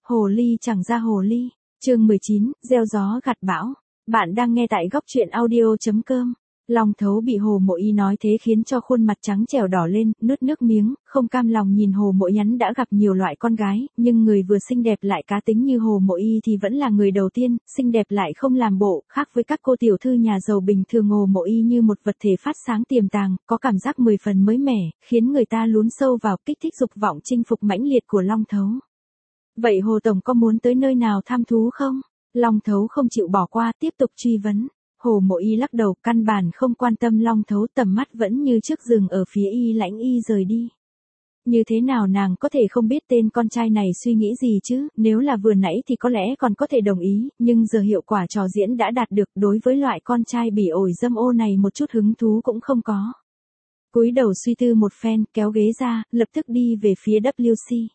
Hồ ly chẳng ra hồ ly. Chương 19, gieo gió gặt bão. Bạn đang nghe tại góc truyện audio.com. Long Thấu bị Hồ Mộ Y nói thế khiến cho khuôn mặt trắng trẻo đỏ lên, nuốt nước miếng, không cam lòng nhìn Hồ Mộ Yắn đã gặp nhiều loại con gái, nhưng người vừa xinh đẹp lại cá tính như Hồ Mộ Y thì vẫn là người đầu tiên, xinh đẹp lại không làm bộ, khác với các cô tiểu thư nhà giàu bình thường. Hồ Mộ Y như một vật thể phát sáng tiềm tàng, có cảm giác 10 phần mới mẻ, khiến người ta lún sâu vào, kích thích dục vọng chinh phục mãnh liệt của Long Thấu. Vậy Hồ Tổng có muốn tới nơi nào thăm thú không? Long Thấu không chịu bỏ qua, tiếp tục truy vấn. Hồ Mộ Y lắc đầu, căn bản không quan tâm Long Thấu, tầm mắt vẫn như trước dừng ở phía Y Lãnh Y rời đi. Như thế nào nàng có thể không biết tên con trai này suy nghĩ gì chứ, nếu là vừa nãy thì có lẽ còn có thể đồng ý, nhưng giờ hiệu quả trò diễn đã đạt được, đối với loại con trai bỉ ổi dâm ô này một chút hứng thú cũng không có. Cúi đầu suy tư một phen, kéo ghế ra, lập tức đi về phía WC.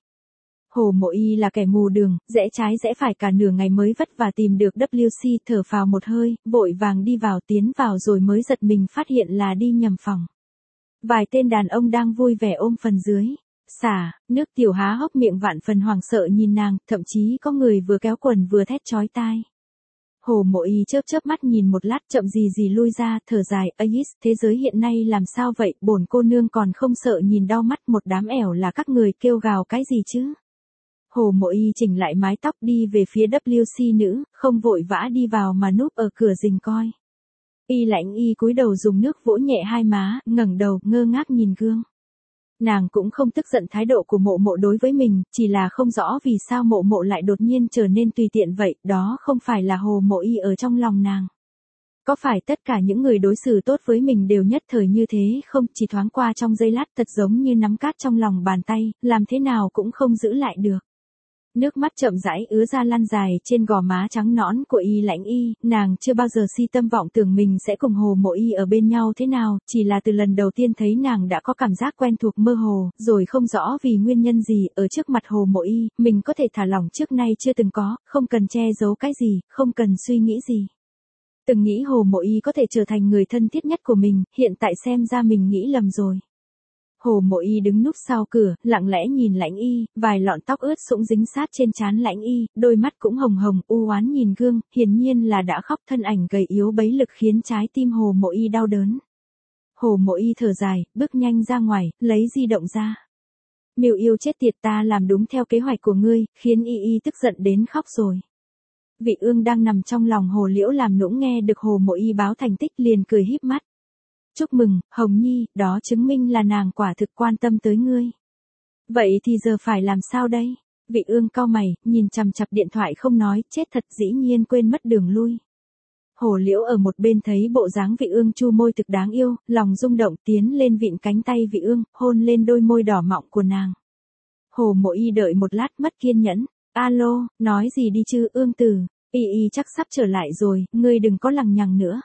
Hồ Mộ Y là kẻ mù đường, rẽ trái rẽ phải cả nửa ngày mới vất vả tìm được WC, thở phào một hơi, vội vàng đi vào, tiến vào rồi mới giật mình phát hiện là đi nhầm phòng. Vài tên đàn ông đang vui vẻ ôm phần dưới. Xả, nước tiểu há hốc miệng vạn phần hoảng sợ nhìn nàng, thậm chí có người vừa kéo quần vừa thét chói tai. Hồ Mộ Y chớp chớp mắt nhìn một lát, chậm gì lui ra, thở dài, "Ais, thế giới hiện nay làm sao vậy, bổn cô nương còn không sợ nhìn đau mắt, một đám ẻo là các người kêu gào cái gì chứ?" Hồ Mộ Y chỉnh lại mái tóc đi về phía WC nữ, không vội vã đi vào mà núp ở cửa rình coi. Y Lãnh Y cúi đầu dùng nước vỗ nhẹ hai má, ngẩng đầu, ngơ ngác nhìn gương. Nàng cũng không tức giận thái độ của Mộ Mộ đối với mình, chỉ là không rõ vì sao Mộ Mộ lại đột nhiên trở nên tùy tiện vậy, đó không phải là Hồ Mộ Y ở trong lòng nàng. Có phải tất cả những người đối xử tốt với mình đều nhất thời như thế không, chỉ thoáng qua trong giây lát thật giống như nắm cát trong lòng bàn tay, làm thế nào cũng không giữ lại được. Nước mắt chậm rãi ứa ra lăn dài trên gò má trắng nõn của Y Lãnh Y, nàng chưa bao giờ si tâm vọng tưởng mình sẽ cùng Hồ Mộ Y ở bên nhau thế nào, chỉ là từ lần đầu tiên thấy nàng đã có cảm giác quen thuộc mơ hồ, rồi không rõ vì nguyên nhân gì, ở trước mặt Hồ Mộ Y, mình có thể thả lỏng trước nay chưa từng có, không cần che giấu cái gì, không cần suy nghĩ gì. Từng nghĩ Hồ Mộ Y có thể trở thành người thân thiết nhất của mình, hiện tại xem ra mình nghĩ lầm rồi. Hồ Mộ Y đứng núp sau cửa, lặng lẽ nhìn Lãnh Y, vài lọn tóc ướt sũng dính sát trên trán Lãnh Y, đôi mắt cũng hồng hồng, u oán nhìn gương, hiển nhiên là đã khóc, thân ảnh gầy yếu bấy lực khiến trái tim Hồ Mộ Y đau đớn. Hồ Mộ Y thở dài, bước nhanh ra ngoài, lấy di động ra. Miêu yêu chết tiệt, ta làm đúng theo kế hoạch của ngươi, khiến Y tức giận đến khóc rồi. Vị Ương đang nằm trong lòng Hồ Liễu làm nũng nghe được Hồ Mộ Y báo thành tích liền cười híp mắt. "Chúc mừng, Hồng Nhi, đó chứng minh là nàng quả thực quan tâm tới ngươi. Vậy thì giờ phải làm sao đây?" Vị Ương cau mày, nhìn chằm chằm điện thoại không nói, chết thật, dĩ nhiên quên mất đường lui. Hồ Liễu ở một bên thấy bộ dáng Vị Ương chu môi thực đáng yêu, lòng rung động tiến lên vịn cánh tay Vị Ương, hôn lên đôi môi đỏ mọng của nàng. Hồ Mộ Y đợi một lát mất kiên nhẫn. "Alo, nói gì đi chứ Ương tử, Y chắc sắp trở lại rồi, ngươi đừng có lằng nhằng nữa."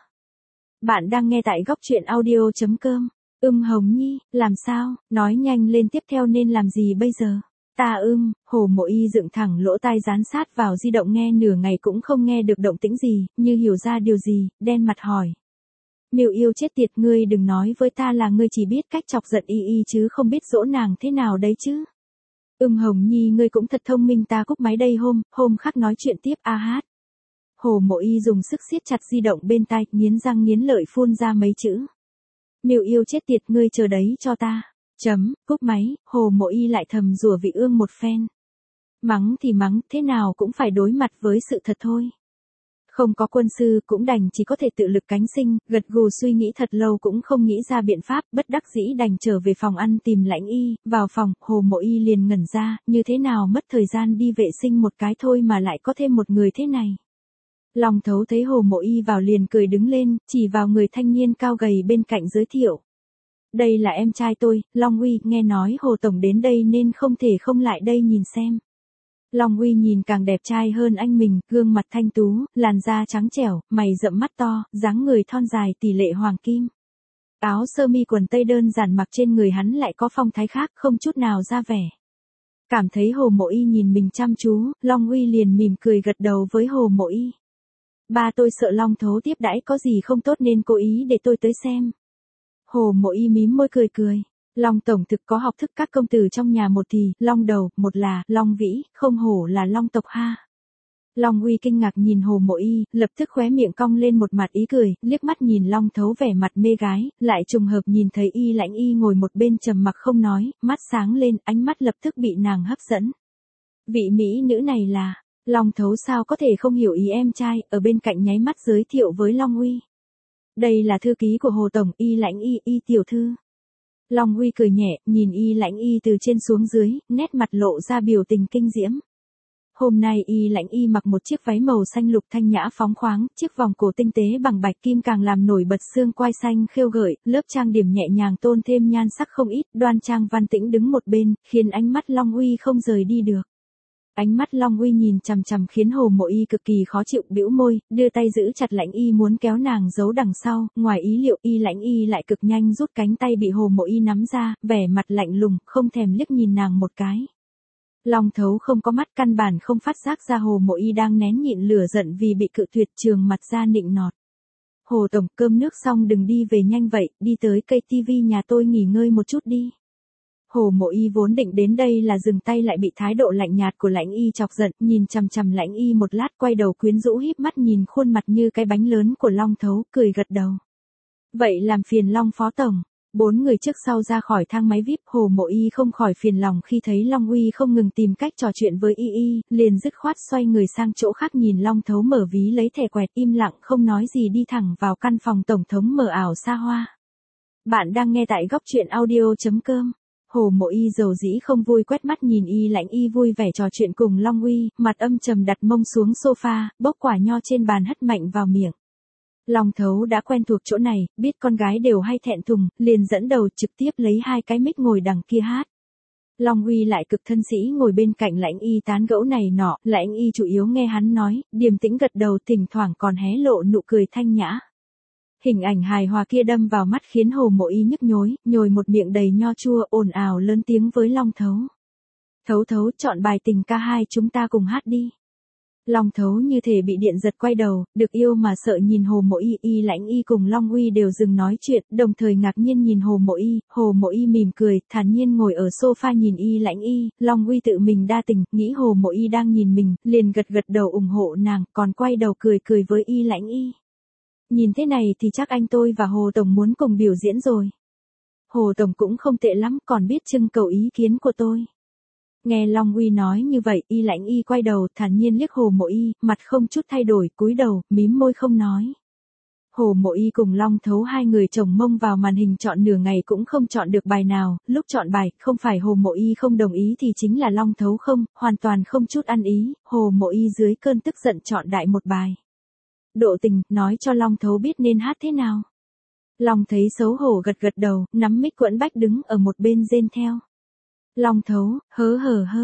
Bạn đang nghe tại góc truyện audio.com. Hồng Nhi, làm sao, nói nhanh lên, tiếp theo nên làm gì bây giờ? Hồ Mộ Y dựng thẳng lỗ tai dán sát vào di động nghe nửa ngày cũng không nghe được động tĩnh gì, như hiểu ra điều gì, đen mặt hỏi. "Miêu yêu chết tiệt, ngươi đừng nói với ta là ngươi chỉ biết cách chọc giận Y chứ không biết dỗ nàng thế nào đấy chứ." Hồng Nhi, ngươi cũng thật thông minh, ta cúp máy đây, hôm khác nói chuyện tiếp a hát. Hồ Mộ Y dùng sức siết chặt di động bên tai, nghiến răng nghiến lợi phun ra mấy chữ. "Miêu yêu chết tiệt, ngươi chờ đấy cho ta." Cúp máy, Hồ Mộ Y lại thầm rủa Vị Ương một phen. Mắng thì mắng, thế nào cũng phải đối mặt với sự thật thôi. Không có quân sư cũng đành chỉ có thể tự lực cánh sinh, gật gù suy nghĩ thật lâu cũng không nghĩ ra biện pháp, bất đắc dĩ đành trở về phòng ăn tìm Lãnh Y, vào phòng, Hồ Mộ Y liền ngẩn ra, như thế nào mất thời gian đi vệ sinh một cái thôi mà lại có thêm một người thế này. Long Thấu thấy Hồ Mộ Y vào liền cười đứng lên, chỉ vào người thanh niên cao gầy bên cạnh giới thiệu. "Đây là em trai tôi, Long Uy, nghe nói Hồ Tổng đến đây nên không thể không lại đây nhìn xem." Long Uy nhìn càng đẹp trai hơn anh mình, gương mặt thanh tú, làn da trắng trẻo, mày rậm mắt to, dáng người thon dài tỷ lệ hoàng kim. Áo sơ mi quần tây đơn giản mặc trên người hắn lại có phong thái khác, không chút nào ra vẻ. Cảm thấy Hồ Mộ Y nhìn mình chăm chú, Long Uy liền mỉm cười gật đầu với Hồ Mộ Y. "Ba tôi sợ Long Thấu tiếp đãi có gì không tốt nên cố ý để tôi tới xem." Hồ Mộ Y mím môi cười cười. Long tổng thực có học thức các công tử trong nhà, một thì Long đầu, một là Long vĩ, không hổ là Long tộc ha. Long Uy kinh ngạc nhìn Hồ Mộ Y, lập tức khóe miệng cong lên một mặt ý cười, liếc mắt nhìn Long Thấu vẻ mặt mê gái, lại trùng hợp nhìn thấy Y Lãnh Y ngồi một bên trầm mặc không nói, mắt sáng lên, ánh mắt lập tức bị nàng hấp dẫn. Vị mỹ nữ này là, Long Thấu sao có thể không hiểu ý em trai, ở bên cạnh nháy mắt giới thiệu với Long Uy. Đây là thư ký của Hồ tổng, Y Lãnh Y, Y tiểu thư. Long Uy cười nhẹ, nhìn Y Lãnh Y từ trên xuống dưới, nét mặt lộ ra biểu tình kinh diễm. Hôm nay Y Lãnh Y mặc một chiếc váy màu xanh lục thanh nhã phóng khoáng, chiếc vòng cổ tinh tế bằng bạch kim càng làm nổi bật xương quai xanh khêu gợi, lớp trang điểm nhẹ nhàng tôn thêm nhan sắc không ít, đoan trang văn tĩnh đứng một bên, khiến ánh mắt Long Uy không rời đi được. Ánh mắt Long Uy nhìn chằm chằm khiến Hồ Mộ Y cực kỳ khó chịu, bĩu môi, đưa tay giữ chặt Lãnh Y muốn kéo nàng giấu đằng sau, ngoài ý liệu Y Lãnh Y lại cực nhanh rút cánh tay bị Hồ Mộ Y nắm ra, vẻ mặt lạnh lùng, không thèm liếc nhìn nàng một cái. Long Thấu không có mắt, căn bản không phát giác ra Hồ Mộ Y đang nén nhịn lửa giận vì bị cự tuyệt, trường mặt ra nịnh nọt. Hồ tổng, cơm nước xong đừng đi về nhanh vậy, đi tới cây tivi nhà tôi nghỉ ngơi một chút đi. Hồ Mộ Y vốn định đến đây là dừng tay, lại bị thái độ lạnh nhạt của Lãnh Y chọc giận, nhìn chằm chằm Lãnh Y một lát, quay đầu quyến rũ híp mắt nhìn khuôn mặt như cái bánh lớn của Long Thấu, cười gật đầu. Vậy làm phiền Long phó tổng. 4 người trước sau ra khỏi thang máy VIP, Hồ Mộ Y không khỏi phiền lòng khi thấy Long Uy không ngừng tìm cách trò chuyện với Y, liền dứt khoát xoay người sang chỗ khác, nhìn Long Thấu mở ví lấy thẻ quẹt, im lặng không nói gì đi thẳng vào căn phòng tổng thống mờ ảo xa hoa. Bạn đang nghe tại góc truyện audio.com. Hồ Mộ Y dầu dĩ không vui quét mắt nhìn Y Lãnh Y vui vẻ trò chuyện cùng Long Uy, mặt âm trầm đặt mông xuống sofa, bốc quả nho trên bàn hất mạnh vào miệng. Long Thấu đã quen thuộc chỗ này, biết con gái đều hay thẹn thùng, liền dẫn đầu trực tiếp lấy 2 cái mic ngồi đằng kia hát. Long Uy lại cực thân sĩ ngồi bên cạnh Lãnh Y tán gẫu này nọ, Lãnh Y chủ yếu nghe hắn nói, điềm tĩnh gật đầu, thỉnh thoảng còn hé lộ nụ cười thanh nhã. Hình ảnh hài hòa kia đâm vào mắt khiến Hồ Mộ Y nhức nhối, nhồi một miệng đầy nho chua, ồn ào lớn tiếng với Long Thấu. Thấu Thấu, chọn bài tình ca 2 chúng ta cùng hát đi. Long Thấu như thể bị điện giật, quay đầu, được yêu mà sợ nhìn Hồ Mộ Y, Y Lãnh Y cùng Long Uy đều dừng nói chuyện, đồng thời ngạc nhiên nhìn Hồ Mộ Y mỉm cười, thản nhiên ngồi ở sofa nhìn Y Lãnh Y, Long Uy tự mình đa tình, nghĩ Hồ Mộ Y đang nhìn mình, liền gật gật đầu ủng hộ nàng, còn quay đầu cười cười với Y Lãnh Y. Nhìn thế này thì chắc anh tôi và Hồ tổng muốn cùng biểu diễn rồi. Hồ tổng cũng không tệ lắm, còn biết trưng cầu ý kiến của tôi. Nghe Long Uy nói như vậy, Y Lãnh Y quay đầu, thản nhiên liếc Hồ Mộ Y, mặt không chút thay đổi, cúi đầu, mím môi không nói. Hồ Mộ Y cùng Long Thấu hai người chồng mông vào màn hình chọn nửa ngày cũng không chọn được bài nào, lúc chọn bài, không phải Hồ Mộ Y không đồng ý thì chính là Long Thấu không, hoàn toàn không chút ăn ý, Hồ Mộ Y dưới cơn tức giận chọn đại một bài. Độ tình, nói cho Long Thấu biết nên hát thế nào. Long thấy xấu hổ gật gật đầu, nắm mic quẫn bách đứng ở một bên rên theo. Long Thấu, hớ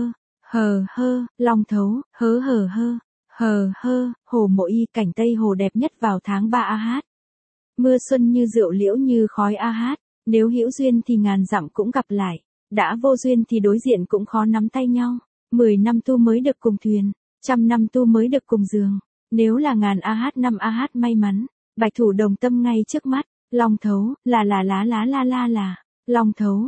hơ, Long Thấu, hớ hơ, Hồ Mộ Y, cảnh Tây Hồ đẹp nhất vào tháng 3 a hát. Mưa xuân như rượu liễu như khói a hát, nếu hữu duyên thì ngàn dặm cũng gặp lại, đã vô duyên thì đối diện cũng khó nắm tay nhau, 10 năm tu mới được cùng thuyền, 100 năm tu mới được cùng giường, nếu là ngàn a hát 5 a hát may mắn, bạch thủ đồng tâm ngay trước mắt, Long Thấu, là Long Thấu,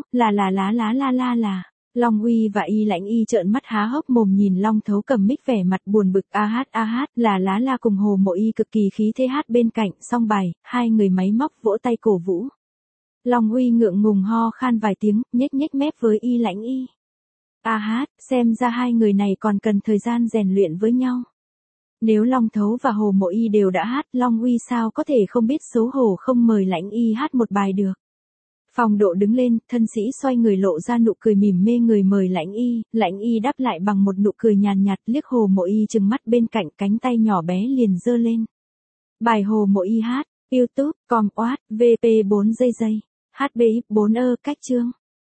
là. Long Uy và Y Lãnh Y trợn mắt há hốc mồm nhìn Long Thấu cầm mic vẻ mặt buồn bực, a hát, là cùng Hồ Mộ Y cực kỳ khí thế hát bên cạnh, xong bài, hai người máy móc vỗ tay cổ vũ. Long Uy ngượng ngùng ho khan vài tiếng, nhếch mép với Y Lãnh Y. A hát, xem ra hai người này còn cần thời gian rèn luyện với nhau. Nếu Long Thấu và Hồ Mộ Y đều đã hát, Long Uy sao có thể không biết xấu hổ không mời Lãnh Y hát một bài được. Phong Độ đứng lên, thân sĩ xoay người lộ ra nụ cười mỉm mê người mời Lãnh Y đáp lại bằng một nụ cười nhàn nhạt, liếc Hồ Mộ Y trừng mắt bên cạnh, cánh tay nhỏ bé liền giơ lên. Bài Hồ Mộ Y hát, YouTube, com oát, VP 4 giây, HBX 4 cách chương.